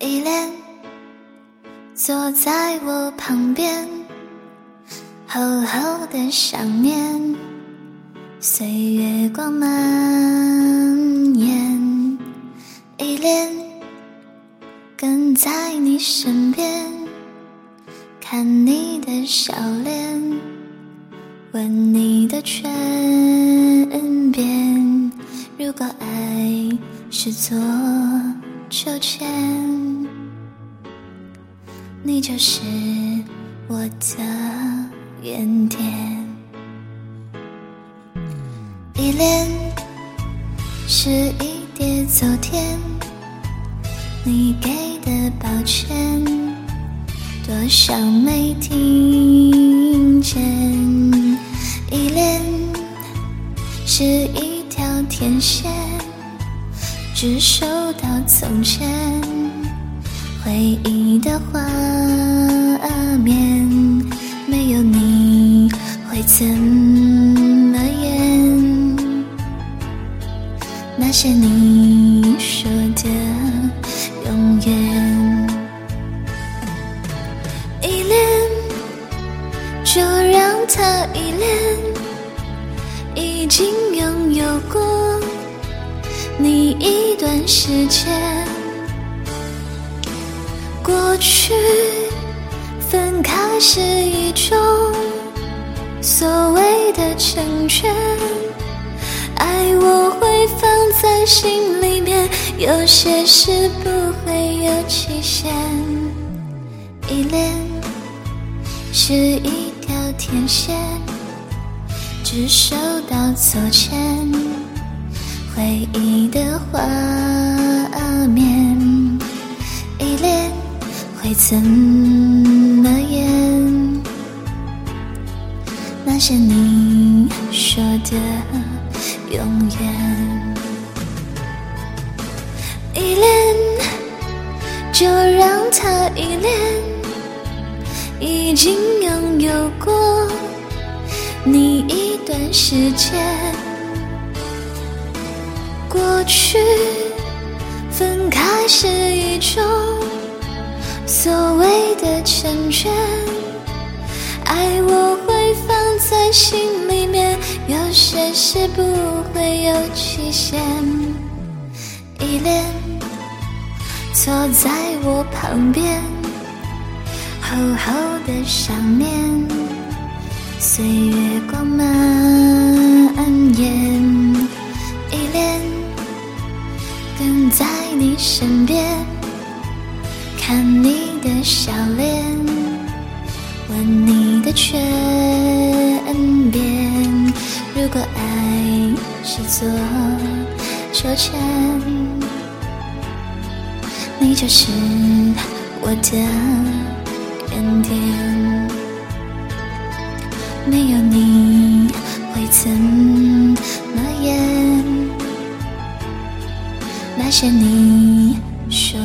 依恋，坐在我旁边，厚厚的想念，随月光蔓延。依恋，跟在你身边，看你的笑脸，吻你的唇边。如果爱是座秋千，你就是我的原点。依恋是一叠昨天你给的抱歉，多少没听见。依恋是一条天线，只收到从前回忆的画面，没有你会怎么演？那些你说的永远。依恋就让它依恋，已经拥有过你一段时间。过去分开是一种所谓的成全，爱我会放在心里面，有些事不会有期限。依恋是一条天线，只收到昨天回忆的画面。依恋会怎么演？那些你说的永远。依恋就让它依恋，已经拥有过你一段时间。过去分开是一种所谓的成全，爱我会放在心里面，有些事不会有期限。依恋坐在我旁边，厚厚的想念，随月光蔓延。依恋跟在你身边，看你的笑脸，吻你的唇边。如果爱是座秋千，你就是我的原点。没有你会怎么演？那些你说